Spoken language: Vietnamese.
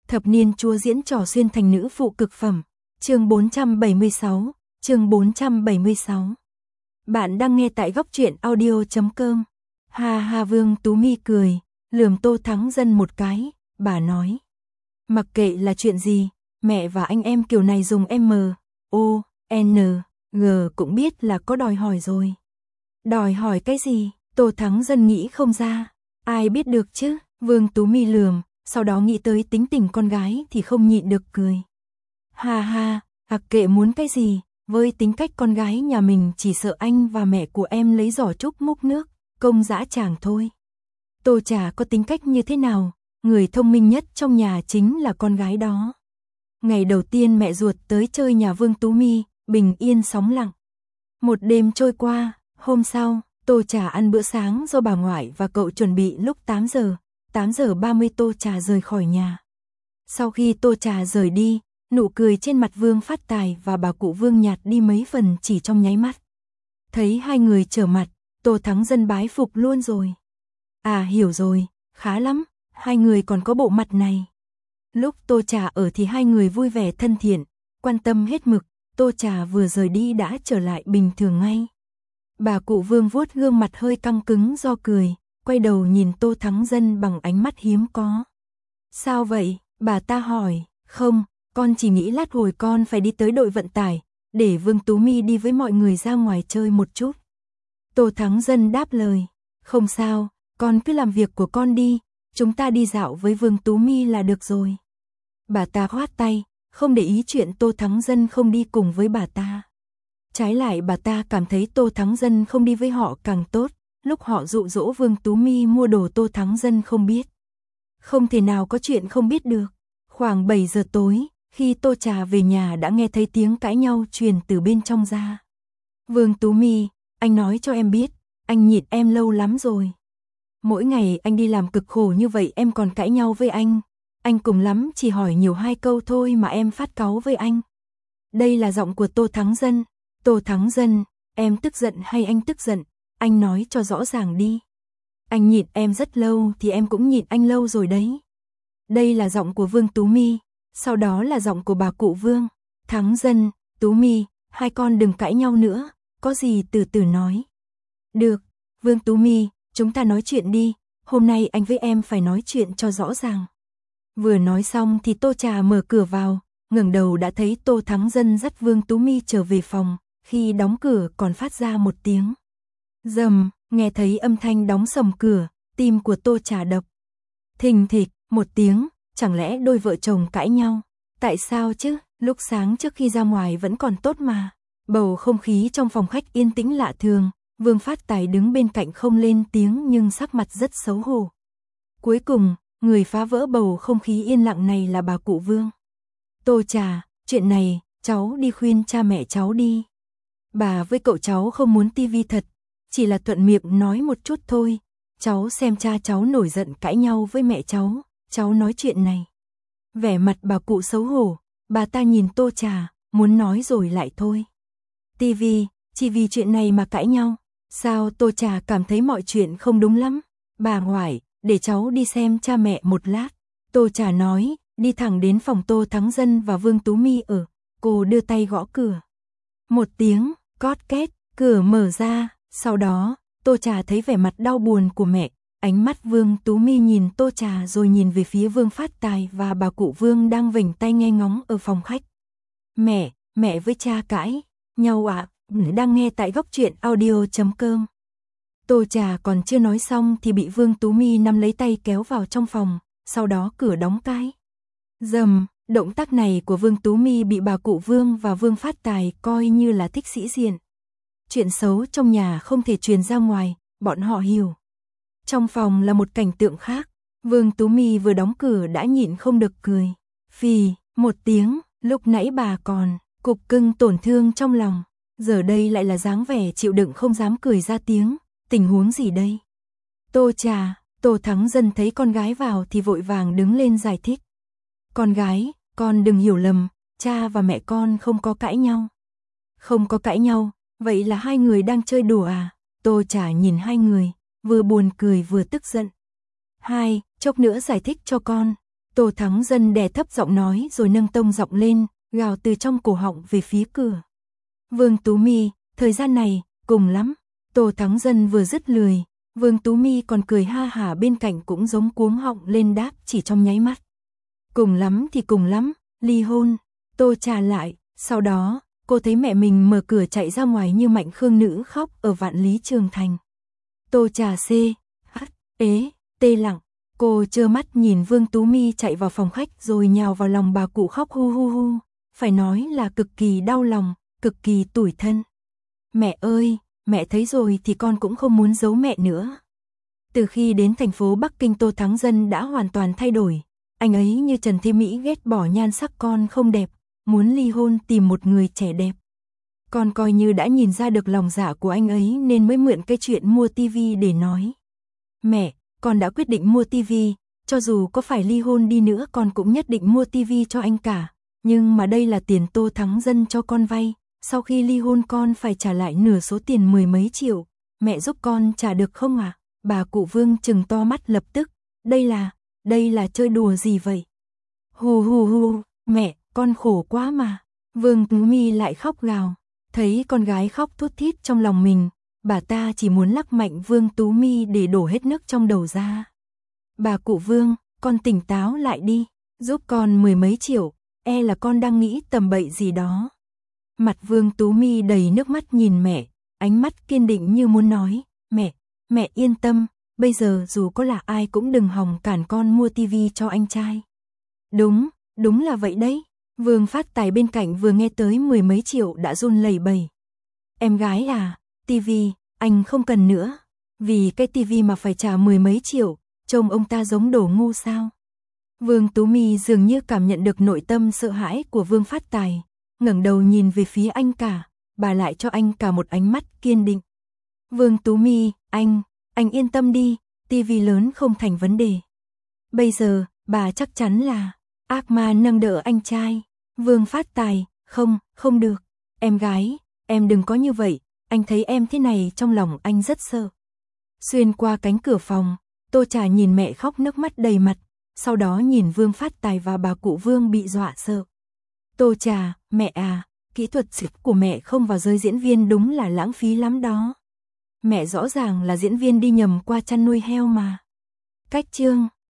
Thập niên chúa diễn trò xuyên thành nữ phụ cực phẩm. Chương 476, chương 476. Bạn đang nghe tại góc truyện audio.com. Ha ha, Vương Tú Mi cười, lườm Tô Thắng Dân một cái, bà nói. Mặc kệ là chuyện gì, mẹ và anh em kiểu này dùng M, O, N, G cũng biết là có đòi hỏi rồi. Đòi hỏi cái gì? Tô Thắng Dân nghĩ không ra. Ai biết được chứ? Vương Tú Mi lườm, sau đó nghĩ tới tính tình con gái thì không nhịn được cười. Ha ha, kệ muốn cái gì, với tính cách con gái nhà mình chỉ sợ anh và mẹ của em lấy giỏ trúc múc nước, công dã tràng thôi. Tô chả có tính cách như thế nào, người thông minh nhất trong nhà chính là con gái đó. Ngày đầu tiên mẹ ruột tới chơi nhà Vương Tú Mi, bình yên sóng lặng. Một đêm trôi qua, hôm sau, Tô Trà ăn bữa sáng do bà ngoại và cậu chuẩn bị lúc 8 giờ. 8 giờ 30 Tô Trà rời khỏi nhà. Sau khi Tô Trà rời đi, nụ cười trên mặt Vương Phát Tài và bà cụ Vương nhạt đi mấy phần chỉ trong nháy mắt. Thấy hai người trở mặt, Tô Thắng Dân bái phục luôn rồi. À, hiểu rồi, khá lắm, hai người còn có bộ mặt này. Lúc Tô Trà ở thì hai người vui vẻ thân thiện, quan tâm hết mực. Tô Trà vừa rời đi đã trở lại bình thường ngay. Bà cụ Vương vuốt gương mặt hơi căng cứng do cười, quay đầu nhìn Tô Thắng Dân bằng ánh mắt hiếm có. Sao vậy? Bà ta hỏi. Không, con chỉ nghĩ lát hồi con phải đi tới đội vận tải, để Vương Tú Mi đi với mọi người ra ngoài chơi một chút. Tô Thắng Dân đáp lời. Không sao, con cứ làm việc của con đi, chúng ta đi dạo với Vương Tú Mi là được rồi. Bà ta khoát tay, không để ý chuyện Tô Thắng Dân không đi cùng với bà ta. Trái lại bà ta cảm thấy Tô Thắng Dân không đi với họ càng tốt, lúc họ dụ dỗ Vương Tú Mi mua đồ Tô Thắng Dân không biết. Không thể nào có chuyện không biết được. Khoảng 7 giờ tối, khi Tô Trà về nhà đã nghe thấy tiếng cãi nhau truyền từ bên trong ra. Vương Tú Mi, anh nói cho em biết, anh nhịn em lâu lắm rồi. Mỗi ngày anh đi làm cực khổ như vậy em còn cãi nhau với anh cùng lắm chỉ hỏi nhiều 2 câu thôi mà em phát cáu với anh. Đây là giọng của Tô Thắng Dân. Tô Thắng Dân, em tức giận hay anh tức giận, anh nói cho rõ ràng đi. Anh nhịn em rất lâu thì em cũng nhịn anh lâu rồi đấy. Đây là giọng của Vương Tú Mi, sau đó là giọng của bà cụ Vương. Thắng Dân, Tú Mi, hai con đừng cãi nhau nữa, có gì từ từ nói. Được, Vương Tú Mi, chúng ta nói chuyện đi, hôm nay anh với em phải nói chuyện cho rõ ràng. Vừa nói xong thì Tô Trà mở cửa vào, ngẩng đầu đã thấy Tô Thắng Dân dắt Vương Tú Mi trở về phòng, khi đóng cửa còn phát ra một tiếng rầm, nghe thấy âm thanh đóng sầm cửa, tim của Tô Trà đập thình thịch một tiếng, chẳng lẽ đôi vợ chồng cãi nhau? Tại sao chứ, lúc sáng trước khi ra ngoài vẫn còn tốt mà. Bầu không khí trong phòng khách yên tĩnh lạ thường, Vương Phát Tài đứng bên cạnh không lên tiếng nhưng sắc mặt rất xấu hổ. Cuối cùng, người phá vỡ bầu không khí yên lặng này là bà cụ Vương. Tô Trà, chuyện này, cháu đi khuyên cha mẹ cháu đi. Bà với cậu cháu không muốn tivi thật, chỉ là thuận miệng nói một chút thôi. Cháu xem cha cháu nổi giận cãi nhau với mẹ cháu nói chuyện này. Vẻ mặt bà cụ xấu hổ, bà ta nhìn Tô Trà, muốn nói rồi lại thôi. Tivi, chỉ vì chuyện này mà cãi nhau. Sao? Tô Trà cảm thấy mọi chuyện không đúng lắm. Bà ngoại, để cháu đi xem cha mẹ một lát. Tô Trà nói, đi thẳng đến phòng Tô Thắng Dân và Vương Tú Mi ở. Cô đưa tay gõ cửa. Một tiếng, cót két, cửa mở ra. Sau đó, Tô Trà thấy vẻ mặt đau buồn của mẹ. Ánh mắt Vương Tú Mi nhìn Tô Trà rồi nhìn về phía Vương Phát Tài và bà cụ Vương đang vểnh tay nghe ngóng ở phòng khách. Mẹ với cha cãi nhau ạ? Đang nghe tại góc truyện audio.com. Tô Trà còn chưa nói xong thì bị Vương Tú Mi nắm lấy tay kéo vào trong phòng, sau đó cửa đóng cai. Rầm, động tác này của Vương Tú Mi bị bà cụ Vương và Vương Phát Tài coi như là thích sĩ diện. Chuyện xấu trong nhà không thể truyền ra ngoài, bọn họ hiểu. Trong phòng là một cảnh tượng khác, Vương Tú Mi vừa đóng cửa đã nhịn không được cười. Phì, một tiếng, lúc nãy bà còn cục cưng tổn thương trong lòng, giờ đây lại là dáng vẻ chịu đựng không dám cười ra tiếng. Tình huống gì đây? Tô Trà, Tô Thắng Dân thấy con gái vào thì vội vàng đứng lên giải thích. Con gái, con đừng hiểu lầm, cha và mẹ con không có cãi nhau. Không có cãi nhau, vậy là hai người đang chơi đùa à? Tô Trà nhìn hai người, vừa buồn cười vừa tức giận. Chốc nữa giải thích cho con. Tô Thắng Dân đè thấp giọng nói rồi nâng tông giọng lên, gào từ trong cổ họng về phía cửa. Vương Tú My, thời gian này, cùng lắm. Tô Thắng Dân vừa dứt lời, Vương Tú My còn cười ha hả bên cạnh cũng giống cuống họng lên đáp chỉ trong nháy mắt. Cùng lắm thì cùng lắm, ly hôn. Tô Trà lại, sau đó, cô thấy mẹ mình mở cửa chạy ra ngoài như Mạnh Khương Nữ khóc ở Vạn Lý Trường Thành. Tô Trà tê lặng, cô trơ mắt nhìn Vương Tú My chạy vào phòng khách rồi nhào vào lòng bà cụ khóc hu hu hu, phải nói là cực kỳ đau lòng, cực kỳ tủi thân. Mẹ ơi, mẹ thấy rồi thì con cũng không muốn giấu mẹ nữa. Từ khi đến thành phố Bắc Kinh, Tô Thắng Dân đã hoàn toàn thay đổi. Anh ấy như Trần Thế Mỹ ghét bỏ nhan sắc con không đẹp, muốn ly hôn tìm một người trẻ đẹp. Con coi như đã nhìn ra được lòng dạ của anh ấy nên mới mượn cái chuyện mua tivi để nói. Mẹ, con đã quyết định mua tivi, cho dù có phải ly hôn đi nữa con cũng nhất định mua tivi cho anh cả. Nhưng mà đây là tiền Tô Thắng Dân cho con vay, sau khi ly hôn con phải trả lại nửa số tiền 10 mấy triệu. Mẹ giúp con trả được không ạ? Bà cụ Vương trừng to mắt lập tức. Đây là chơi đùa gì vậy? Hù, mẹ, con khổ quá mà. Vương Tú My lại khóc gào. Thấy con gái khóc thút thít trong lòng mình, bà ta chỉ muốn lắc mạnh Vương Tú My để đổ hết nước trong đầu ra. Bà cụ Vương, con tỉnh táo lại đi, giúp con 10 mấy triệu, là con đang nghĩ tầm bậy gì đó. Mặt Vương Tú My đầy nước mắt nhìn mẹ, ánh mắt kiên định như muốn nói, mẹ yên tâm, bây giờ dù có là ai cũng đừng hòng cản con mua tivi cho anh trai. Đúng là vậy đấy. Vương Phát Tài bên cạnh vừa nghe tới 10 mấy triệu đã run lẩy bẩy. Em gái à, tivi, anh không cần nữa. Vì cái tivi mà phải trả 10 mấy triệu, trông ông ta giống đồ ngu sao. Vương Tú My dường như cảm nhận được nội tâm sợ hãi của Vương Phát Tài, ngẩng đầu nhìn về phía anh cả, bà lại cho anh cả một ánh mắt kiên định. Vương Tú My, anh yên tâm đi, tivi lớn không thành vấn đề. Bây giờ, bà chắc chắn là ác ma nâng đỡ anh trai. Vương Phát Tài, không được. Em gái, em đừng có như vậy, anh thấy em thế này trong lòng anh rất sợ. Xuyên qua cánh cửa phòng, Tô Trà nhìn mẹ khóc nước mắt đầy mặt, sau đó nhìn Vương Phát Tài và bà cụ Vương bị dọa sợ. Tô Trà, mẹ à, kỹ thuật của mẹ không vào giới diễn viên đúng là lãng phí lắm đó. Mẹ rõ ràng là diễn viên đi nhầm qua chăn nuôi heo mà. Cách chương